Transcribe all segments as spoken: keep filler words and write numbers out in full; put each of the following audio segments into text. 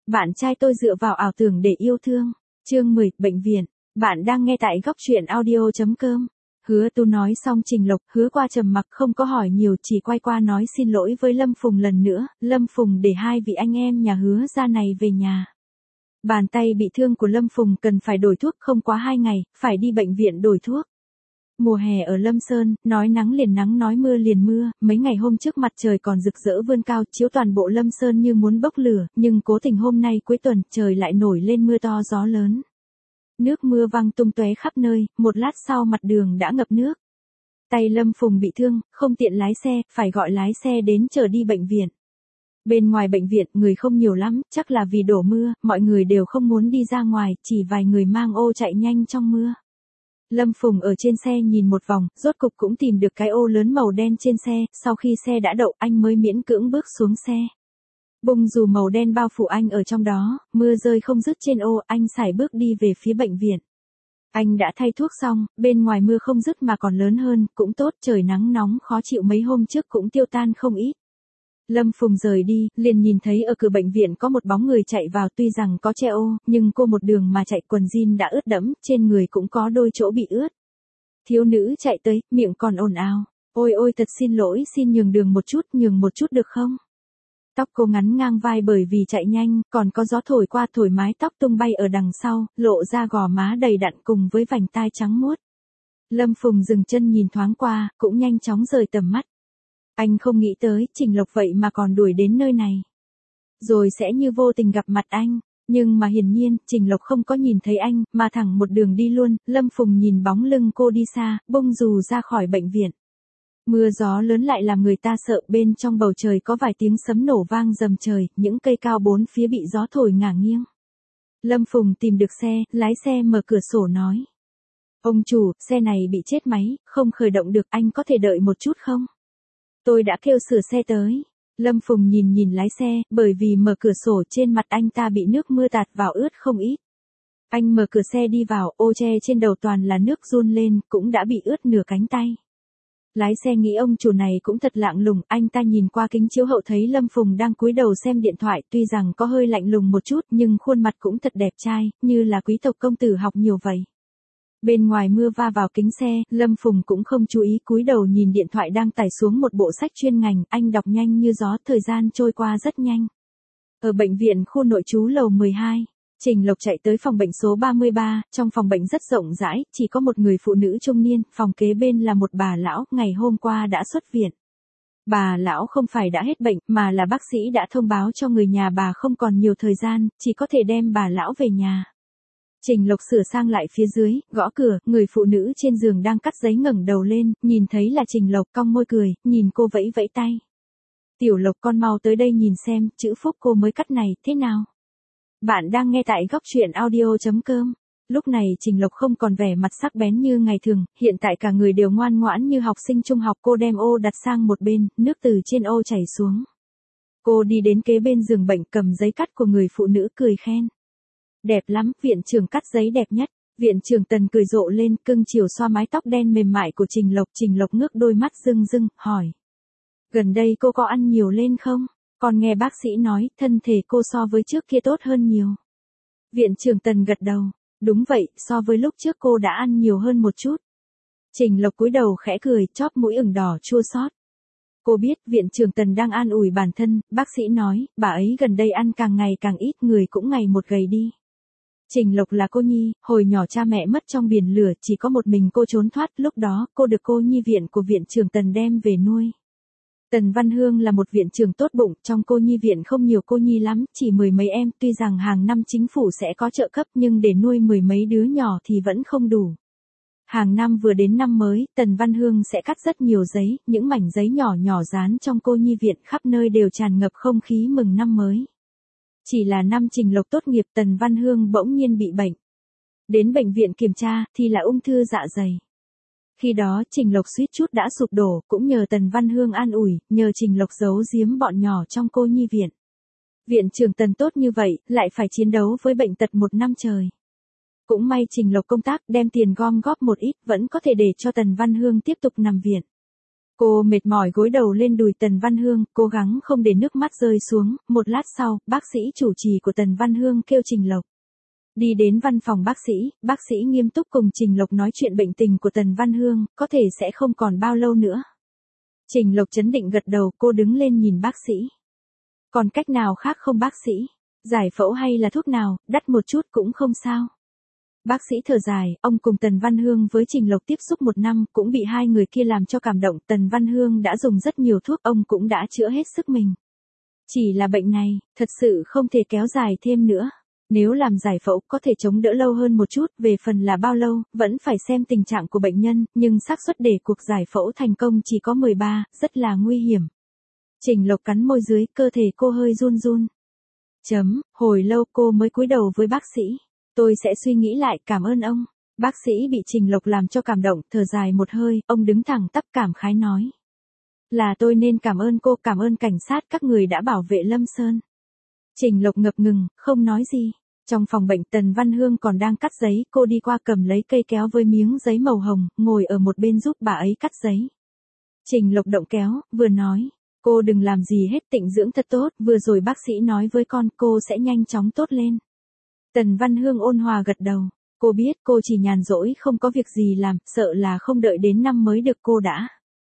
Bạn trai tôi dựa vào ảo tưởng để yêu thương. Chương mười, bệnh viện. Bạn đang nghe tại góc truyện audio chấm com. Hứa Tu nói xong Trình Lộc, hứa qua trầm mặc không có hỏi nhiều, chỉ quay qua nói xin lỗi với Lâm Phùng lần nữa. Lâm Phùng để hai vị anh em nhà hứa ra này về nhà. Bàn tay bị thương của Lâm Phùng cần phải đổi thuốc, không quá hai ngày, phải đi bệnh viện đổi thuốc. Mùa hè ở Lâm Sơn, nói nắng liền nắng nói mưa liền mưa, mấy ngày hôm trước mặt trời còn rực rỡ vươn cao, chiếu toàn bộ Lâm Sơn như muốn bốc lửa, nhưng cố tình hôm nay cuối tuần, trời lại nổi lên mưa to gió lớn. Nước mưa văng tung tóe khắp nơi, một lát sau mặt đường đã ngập nước. Tay Lâm Phùng bị thương, không tiện lái xe, phải gọi lái xe đến chở đi bệnh viện. Bên ngoài bệnh viện, người không nhiều lắm, chắc là vì đổ mưa, mọi người đều không muốn đi ra ngoài, chỉ vài người mang ô chạy nhanh trong mưa. Lâm Phùng ở trên xe nhìn một vòng, rốt cục cũng tìm được cái ô lớn màu đen trên xe, sau khi xe đã đậu anh mới miễn cưỡng bước xuống xe. Bung dù màu đen bao phủ anh ở trong đó, mưa rơi không dứt trên ô, anh sải bước đi về phía bệnh viện. Anh đã thay thuốc xong, bên ngoài mưa không dứt mà còn lớn hơn, cũng tốt, trời nắng nóng khó chịu mấy hôm trước cũng tiêu tan không ít. Lâm Phùng rời đi, liền nhìn thấy ở cửa bệnh viện có một bóng người chạy vào, tuy rằng có che ô, nhưng cô một đường mà chạy, quần jean đã ướt đẫm, trên người cũng có đôi chỗ bị ướt. Thiếu nữ chạy tới, miệng còn ồn ào, ôi ôi thật xin lỗi, xin nhường đường một chút, nhường một chút được không? Tóc cô ngắn ngang vai bởi vì chạy nhanh, còn có gió thổi qua thổi mái tóc tung bay ở đằng sau, lộ ra gò má đầy đặn cùng với vành tai trắng muốt. Lâm Phùng dừng chân nhìn thoáng qua, cũng nhanh chóng rời tầm mắt. Anh không nghĩ tới, Trình Lộc vậy mà còn đuổi đến nơi này. Rồi sẽ như vô tình gặp mặt anh, nhưng mà hiển nhiên, Trình Lộc không có nhìn thấy anh, mà thẳng một đường đi luôn. Lâm Phùng nhìn bóng lưng cô đi xa, bung dù ra khỏi bệnh viện. Mưa gió lớn lại làm người ta sợ, bên trong bầu trời có vài tiếng sấm nổ vang rầm trời, những cây cao bốn phía bị gió thổi ngả nghiêng. Lâm Phùng tìm được xe, lái xe mở cửa sổ nói. Ông chủ, xe này bị chết máy, không khởi động được, anh có thể đợi một chút không? Tôi đã kêu sửa xe tới. Lâm Phùng nhìn nhìn lái xe, bởi vì mở cửa sổ trên mặt anh ta bị nước mưa tạt vào ướt không ít. Anh mở cửa xe đi vào, ô che trên đầu toàn là nước run lên, cũng đã bị ướt nửa cánh tay. Lái xe nghĩ ông chủ này cũng thật lạng lùng, anh ta nhìn qua kính chiếu hậu thấy Lâm Phùng đang cúi đầu xem điện thoại, tuy rằng có hơi lạnh lùng một chút nhưng khuôn mặt cũng thật đẹp trai, như là quý tộc công tử học nhiều vậy. Bên ngoài mưa va vào kính xe, Lâm Phùng cũng không chú ý, cúi đầu nhìn điện thoại đang tải xuống một bộ sách chuyên ngành, anh đọc nhanh như gió, thời gian trôi qua rất nhanh. Ở bệnh viện khu nội trú lầu mười hai, Trình Lộc chạy tới phòng bệnh số ba mươi ba, trong phòng bệnh rất rộng rãi, chỉ có một người phụ nữ trung niên, phòng kế bên là một bà lão, ngày hôm qua đã xuất viện. Bà lão không phải đã hết bệnh, mà là bác sĩ đã thông báo cho người nhà bà không còn nhiều thời gian, chỉ có thể đem bà lão về nhà. Trình Lộc sửa sang lại phía dưới, gõ cửa, người phụ nữ trên giường đang cắt giấy ngẩng đầu lên, nhìn thấy là Trình Lộc, cong môi cười, nhìn cô vẫy vẫy tay. Tiểu Lộc con mau tới đây nhìn xem, chữ phúc cô mới cắt này, thế nào? Bạn đang nghe tại góc truyện audio chấm com. Lúc này Trình Lộc không còn vẻ mặt sắc bén như ngày thường, hiện tại cả người đều ngoan ngoãn như học sinh trung học. Cô đem ô đặt sang một bên, nước từ trên ô chảy xuống. Cô đi đến kế bên giường bệnh, cầm giấy cắt của người phụ nữ cười khen. Đẹp lắm, viện trưởng cắt giấy đẹp nhất. Viện trưởng Tần cười rộ lên, cưng chiều xoa mái tóc đen mềm mại của Trình Lộc. Trình Lộc ngước đôi mắt rưng rưng, hỏi. Gần đây cô có ăn nhiều lên không? Còn nghe bác sĩ nói, thân thể cô so với trước kia tốt hơn nhiều. Viện trưởng Tần gật đầu. Đúng vậy, so với lúc trước cô đã ăn nhiều hơn một chút. Trình Lộc cúi đầu khẽ cười, chóp mũi ửng đỏ chua xót. Cô biết, viện trưởng Tần đang an ủi bản thân, bác sĩ nói, bà ấy gần đây ăn càng ngày càng ít, người cũng ngày một gầy đi. Trình Lộc là cô nhi, hồi nhỏ cha mẹ mất trong biển lửa, chỉ có một mình cô trốn thoát, lúc đó, cô được cô nhi viện của viện trưởng Tần đem về nuôi. Tần Văn Hương là một viện trưởng tốt bụng, trong cô nhi viện không nhiều cô nhi lắm, chỉ mười mấy em, tuy rằng hàng năm chính phủ sẽ có trợ cấp nhưng để nuôi mười mấy đứa nhỏ thì vẫn không đủ. Hàng năm vừa đến năm mới, Tần Văn Hương sẽ cắt rất nhiều giấy, những mảnh giấy nhỏ nhỏ dán trong cô nhi viện khắp nơi đều tràn ngập không khí mừng năm mới. Chỉ là năm Trình Lộc tốt nghiệp, Tần Văn Hương bỗng nhiên bị bệnh. Đến bệnh viện kiểm tra, thì là ung thư dạ dày. Khi đó Trình Lộc suýt chút đã sụp đổ, cũng nhờ Tần Văn Hương an ủi, nhờ Trình Lộc giấu giếm bọn nhỏ trong cô nhi viện. Viện trưởng Tần tốt như vậy, lại phải chiến đấu với bệnh tật một năm trời. Cũng may Trình Lộc công tác đem tiền gom góp một ít, vẫn có thể để cho Tần Văn Hương tiếp tục nằm viện. Cô mệt mỏi gối đầu lên đùi Tần Văn Hương, cố gắng không để nước mắt rơi xuống, một lát sau, bác sĩ chủ trì của Tần Văn Hương kêu Trình Lộc. Đi đến văn phòng bác sĩ, bác sĩ nghiêm túc cùng Trình Lộc nói chuyện bệnh tình của Tần Văn Hương, có thể sẽ không còn bao lâu nữa. Trình Lộc chấn định gật đầu, cô đứng lên nhìn bác sĩ. Còn cách nào khác không bác sĩ? Giải phẫu hay là thuốc nào, đắt một chút cũng không sao. Bác sĩ thở dài, ông cùng Tần Văn Hương với Trình Lộc tiếp xúc một năm, cũng bị hai người kia làm cho cảm động. Tần Văn Hương đã dùng rất nhiều thuốc, ông cũng đã chữa hết sức mình. Chỉ là bệnh này, thật sự không thể kéo dài thêm nữa. Nếu làm giải phẫu có thể chống đỡ lâu hơn một chút, về phần là bao lâu, vẫn phải xem tình trạng của bệnh nhân, nhưng xác suất để cuộc giải phẫu thành công chỉ có mười ba, rất là nguy hiểm. Trình Lộc cắn môi dưới, cơ thể cô hơi run run. Chấm, hồi lâu cô mới cúi đầu với bác sĩ. Tôi sẽ suy nghĩ lại, cảm ơn ông. Bác sĩ bị Trình Lộc làm cho cảm động, thở dài một hơi, ông đứng thẳng tắp cảm khái nói. Là tôi nên cảm ơn cô, cảm ơn cảnh sát các người đã bảo vệ Lâm Sơn. Trình Lộc ngập ngừng, không nói gì. Trong phòng bệnh Tần Văn Hương còn đang cắt giấy, cô đi qua cầm lấy cây kéo với miếng giấy màu hồng, ngồi ở một bên giúp bà ấy cắt giấy. Trình Lộc động kéo, vừa nói. Cô đừng làm gì hết, tịnh dưỡng thật tốt, vừa rồi bác sĩ nói với con cô sẽ nhanh chóng tốt lên. Tần Văn Hương ôn hòa gật đầu, cô biết cô chỉ nhàn rỗi không có việc gì làm, sợ là không đợi đến năm mới được cô đã.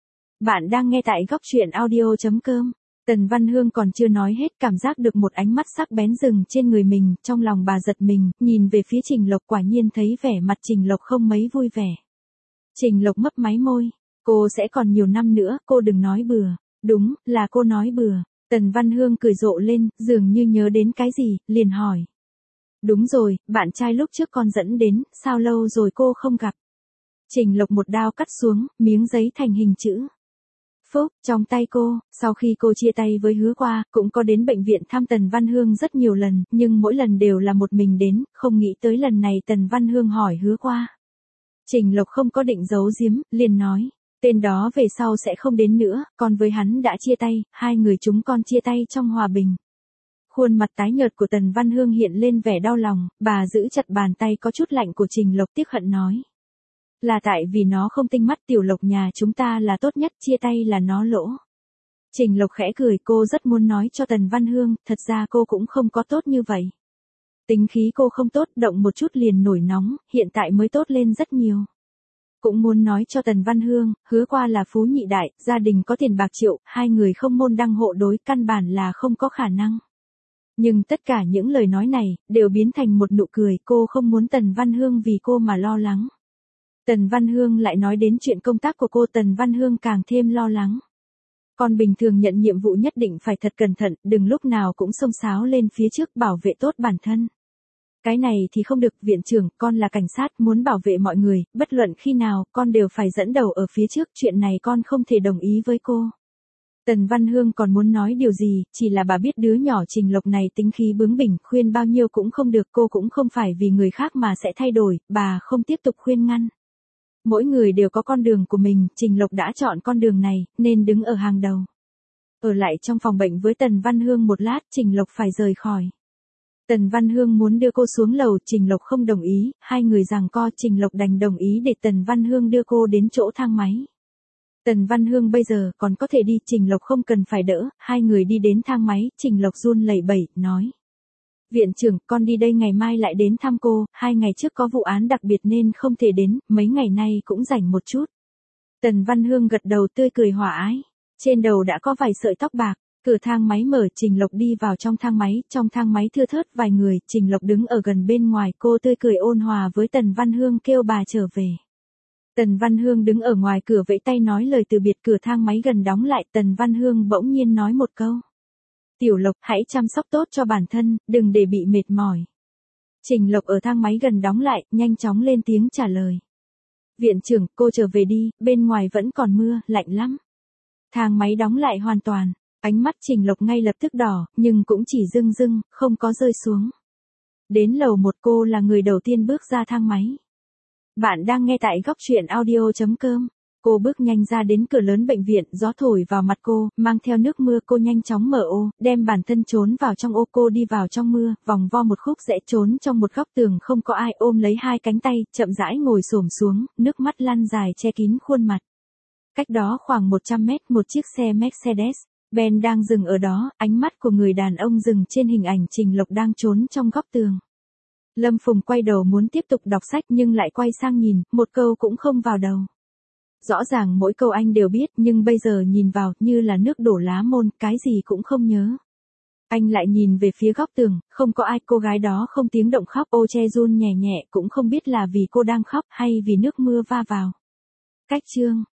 Bạn đang nghe tại góc truyện audio chấm com. Tần Văn Hương còn chưa nói hết, cảm giác được một ánh mắt sắc bén dừng trên người mình, trong lòng bà giật mình, nhìn về phía Trình Lộc, quả nhiên thấy vẻ mặt Trình Lộc không mấy vui vẻ. Trình Lộc mấp máy môi, cô sẽ còn nhiều năm nữa, cô đừng nói bừa. Đúng, là cô nói bừa. Tần Văn Hương cười rộ lên, dường như nhớ đến cái gì, liền hỏi. Đúng rồi, bạn trai lúc trước con dẫn đến, sao lâu rồi cô không gặp? Trình Lộc một đao cắt xuống, miếng giấy thành hình chữ Phúc, trong tay cô. Sau khi cô chia tay với Hứa Qua, cũng có đến bệnh viện thăm Tần Văn Hương rất nhiều lần, nhưng mỗi lần đều là một mình đến, không nghĩ tới lần này Tần Văn Hương hỏi Hứa Qua. Trình Lộc không có định giấu giếm, liền nói. Tên đó về sau sẽ không đến nữa, con với hắn đã chia tay, hai người chúng con chia tay trong hòa bình. Khuôn mặt tái nhợt của Tần Văn Hương hiện lên vẻ đau lòng, bà giữ chặt bàn tay có chút lạnh của Trình Lộc, tiếc hận nói. Là tại vì nó không tinh mắt, Tiểu Lộc nhà chúng ta là tốt nhất, chia tay là nó lỗ. Trình Lộc khẽ cười, cô rất muốn nói cho Tần Văn Hương, thật ra cô cũng không có tốt như vậy. Tính khí cô không tốt, động một chút liền nổi nóng, hiện tại mới tốt lên rất nhiều. Cũng muốn nói cho Tần Văn Hương, Hứa Qua là phú nhị đại, gia đình có tiền bạc triệu, hai người không môn đăng hộ đối, căn bản là không có khả năng. Nhưng tất cả những lời nói này, đều biến thành một nụ cười, cô không muốn Tần Văn Hương vì cô mà lo lắng. Tần Văn Hương lại nói đến chuyện công tác của cô, Tần Văn Hương càng thêm lo lắng. Con bình thường nhận nhiệm vụ nhất định phải thật cẩn thận, đừng lúc nào cũng xông xáo lên phía trước, bảo vệ tốt bản thân. Cái này thì không được, viện trưởng, con là cảnh sát, muốn bảo vệ mọi người, bất luận khi nào, con đều phải dẫn đầu ở phía trước, chuyện này con không thể đồng ý với cô. Tần Văn Hương còn muốn nói điều gì, chỉ là bà biết đứa nhỏ Trình Lộc này tính khí bướng bỉnh, khuyên bao nhiêu cũng không được, cô cũng không phải vì người khác mà sẽ thay đổi, bà không tiếp tục khuyên ngăn. Mỗi người đều có con đường của mình, Trình Lộc đã chọn con đường này, nên đứng ở hàng đầu. Ở lại trong phòng bệnh với Tần Văn Hương một lát, Trình Lộc phải rời khỏi. Tần Văn Hương muốn đưa cô xuống lầu, Trình Lộc không đồng ý, hai người giằng co, Trình Lộc đành đồng ý để Tần Văn Hương đưa cô đến chỗ thang máy. Tần Văn Hương bây giờ còn có thể đi, Trình Lộc không cần phải đỡ, hai người đi đến thang máy, Trình Lộc run lẩy bẩy, nói. Viện trưởng, con đi đây ngày mai lại đến thăm cô, hai ngày trước có vụ án đặc biệt nên không thể đến, mấy ngày nay cũng rảnh một chút. Tần Văn Hương gật đầu tươi cười hòa ái, trên đầu đã có vài sợi tóc bạc. Cửa thang máy mở, Trình Lộc đi vào trong thang máy, trong thang máy thưa thớt vài người, Trình Lộc đứng ở gần bên ngoài, cô tươi cười ôn hòa với Tần Văn Hương kêu bà trở về. Tần Văn Hương đứng ở ngoài cửa vẫy tay nói lời từ biệt, cửa thang máy gần đóng lại, Tần Văn Hương bỗng nhiên nói một câu. Tiểu Lộc, hãy chăm sóc tốt cho bản thân, đừng để bị mệt mỏi. Trình Lộc ở thang máy gần đóng lại, nhanh chóng lên tiếng trả lời. Viện trưởng, cô trở về đi, bên ngoài vẫn còn mưa, lạnh lắm. Thang máy đóng lại hoàn toàn. Ánh mắt Trình Lộc ngay lập tức đỏ, nhưng cũng chỉ rưng rưng, không có rơi xuống. Đến lầu một, cô là người đầu tiên bước ra thang máy. Bạn đang nghe tại góc truyện audio chấm com. Cô bước nhanh ra đến cửa lớn bệnh viện, gió thổi vào mặt cô, mang theo nước mưa, cô nhanh chóng mở ô, đem bản thân trốn vào trong ô, cô đi vào trong mưa, vòng vo một khúc rẽ trốn trong một góc tường không có ai, ôm lấy hai cánh tay, chậm rãi ngồi xổm xuống, nước mắt lăn dài che kín khuôn mặt. Cách đó khoảng một trăm mét một chiếc xe Mercedes-Benz đang dừng ở đó, ánh mắt của người đàn ông dừng trên hình ảnh Trình Lộc đang trốn trong góc tường. Lâm Phùng quay đầu muốn tiếp tục đọc sách nhưng lại quay sang nhìn, một câu cũng không vào đầu. Rõ ràng mỗi câu anh đều biết nhưng bây giờ nhìn vào như là nước đổ lá môn, cái gì cũng không nhớ. Anh lại nhìn về phía góc tường, không có ai, cô gái đó không tiếng động khóc, ô che run nhẹ nhẹ, cũng không biết là vì cô đang khóc hay vì nước mưa va vào. Cách chương